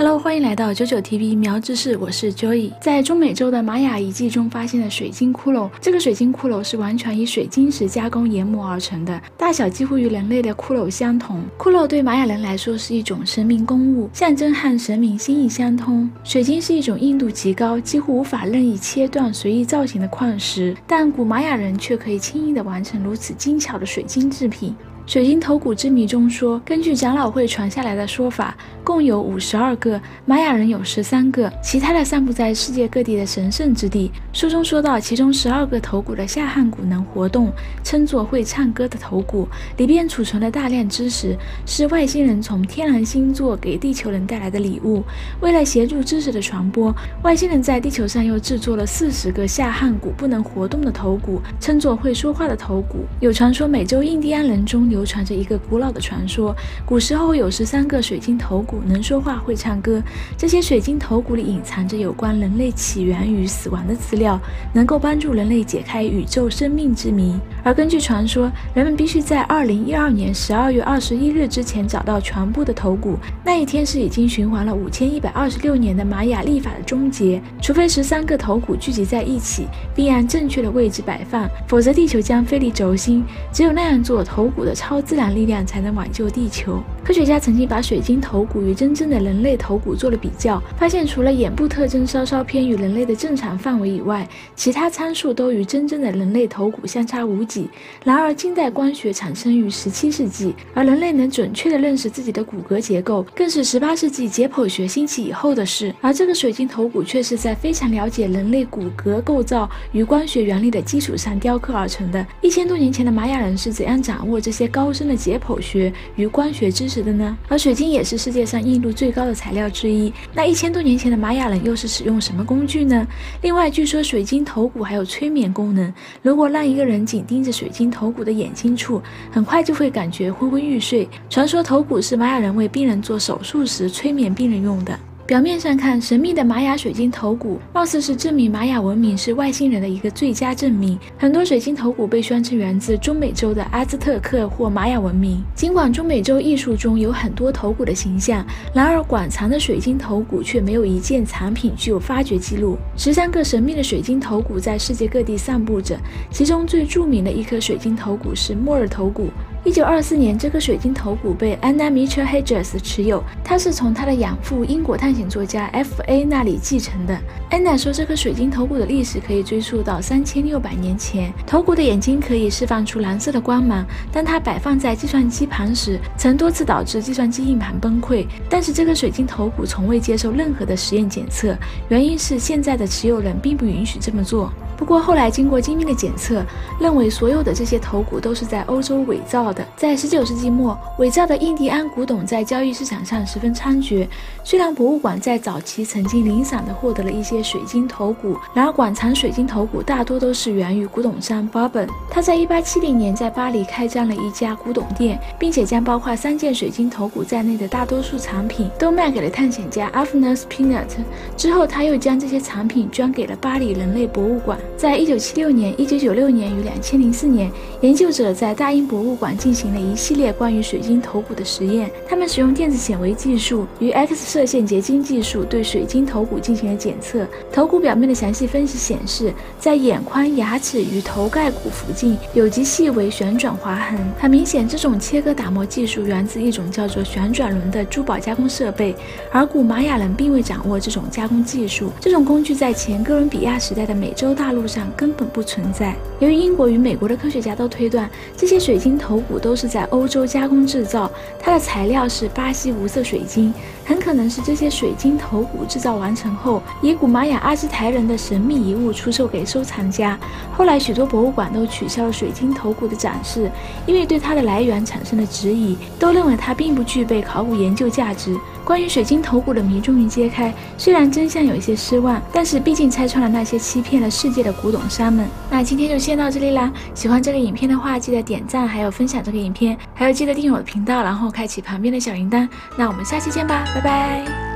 Hello， 欢迎来到99TV 苗知识，我是 Joy。在中美洲的玛雅遗迹中发现了水晶骷髅，这个水晶骷髅是完全以水晶石加工研磨而成的，大小几乎与人类的骷髅相同。骷髅对玛雅人来说是一种神明公物，象征和神明心意相通。水晶是一种硬度极高，几乎无法任意切断、随意造型的矿石，但古玛雅人却可以轻易地完成如此精巧的水晶制品。水晶头骨之谜中说，根据长老会传下来的说法，共有52个，玛雅人有13个，其他的散布在世界各地的神圣之地。书中说到，其中12个头骨的下颌骨能活动，称作会唱歌的头骨，里边储存了大量知识，是外星人从天狼星座给地球人带来的礼物。为了协助知识的传播，外星人在地球上又制作了40个下颌骨不能活动的头骨，称作会说话的头骨。有传说美洲印第安人中流传着一个古老的传说，古时候有13个水晶头骨能说话会唱歌，这些水晶头骨里隐藏着有关人类起源与死亡的资料，能够帮助人类解开宇宙生命之谜。而根据传说，人们必须在2012年12月21日之前找到全部的头骨，那一天是已经循环了5126年的玛雅历法的终结，除非13个头骨聚集在一起并按正确的位置摆放，否则地球将飞离轴心，只有那样做，头骨的超自然力量才能挽救地球。科学家曾经把水晶头骨与真正的人类头骨做了比较，发现除了眼部特征稍稍偏于人类的正常范围以外，其他参数都与真正的人类头骨相差无几。然而近代光学产生于17世纪，而人类能准确地认识自己的骨骼结构更是18世纪解剖学兴起以后的事。而这个水晶头骨却是在非常了解人类骨骼构造与光学原理的基础上雕刻而成的。1000多年前的玛雅人是怎样掌握这些高深的解剖学与光学知识的呢？而水晶也是世界上硬度最高的材料之一，那1000多年前的玛雅人又是使用什么工具呢？另外据说水晶头骨还有催眠功能，如果让一个人紧盯着水晶头骨的眼睛处，很快就会感觉昏昏欲睡。传说头骨是玛雅人为病人做手术时催眠病人用的。表面上看，神秘的玛雅水晶头骨貌似是证明玛雅文明是外星人的一个最佳证明。很多水晶头骨被宣称源自中美洲的阿兹特克或玛雅文明。尽管中美洲艺术中有很多头骨的形象，然而馆藏的水晶头骨却没有一件藏品具有发掘记录。13个神秘的水晶头骨在世界各地散布着，其中最著名的一颗水晶头骨是莫尔头骨。1924年，这颗水晶头骨被 Anna Mitchell Hedges 持有，她是从她的养父英国探险作家 F.A. 那里继承的。Anna 说，这颗水晶头骨的历史可以追溯到3600年前。头骨的眼睛可以释放出蓝色的光芒，当它摆放在计算机旁时，曾多次导致计算机硬盘崩溃。但是这颗水晶头骨从未接受任何的实验检测，原因是现在的持有人并不允许这么做。不过后来经过精密的检测，认为所有的这些头骨都是在欧洲伪造的。在19世纪末，伪造的印第安古董在交易市场上十分猖獗。虽然博物馆在早期曾经零散地获得了一些水晶头骨，然而馆藏水晶头骨大多都是源于古董商 Bourbon。他在1870年在巴黎开张了一家古董店，并且将包括3件水晶头骨在内的大多数藏品都卖给了探险家 Alphonse Pinot。之后他又将这些藏品捐给了巴黎人类博物馆。在1976年、1996年与2004年，研究者在大英博物馆进行了一系列关于水晶头骨的实验。他们使用电子显微技术与 X 射线结晶技术对水晶头骨进行了检测。头骨表面的详细分析显示，在眼眶、牙齿与头盖骨附近有极细微旋转划痕。很明显，这种切割打磨技术源自一种叫做旋转轮的珠宝加工设备，而古玛雅人并未掌握这种加工技术。这种工具在前哥伦比亚时代的美洲大陆上根本不存在。由于英国与美国的科学家都推断，这些水晶头骨都是在欧洲加工制造，它的材料是巴西无色水晶，很可能是这些水晶头骨制造完成后，以古玛雅阿兹台人的神秘遗物出售给收藏家。后来许多博物馆都取消了水晶头骨的展示，因为对它的来源产生了质疑，都认为它并不具备考古研究价值。关于水晶头骨的谜终于揭开，虽然真相有一些失望，但是毕竟拆穿了那些欺骗了世界的古董商们。那今天就先到这里啦，喜欢这个影片的话，记得点赞，还有分享这个影片，还有记得订阅我的频道，然后开启旁边的小铃铛。那我们下期见吧，拜拜。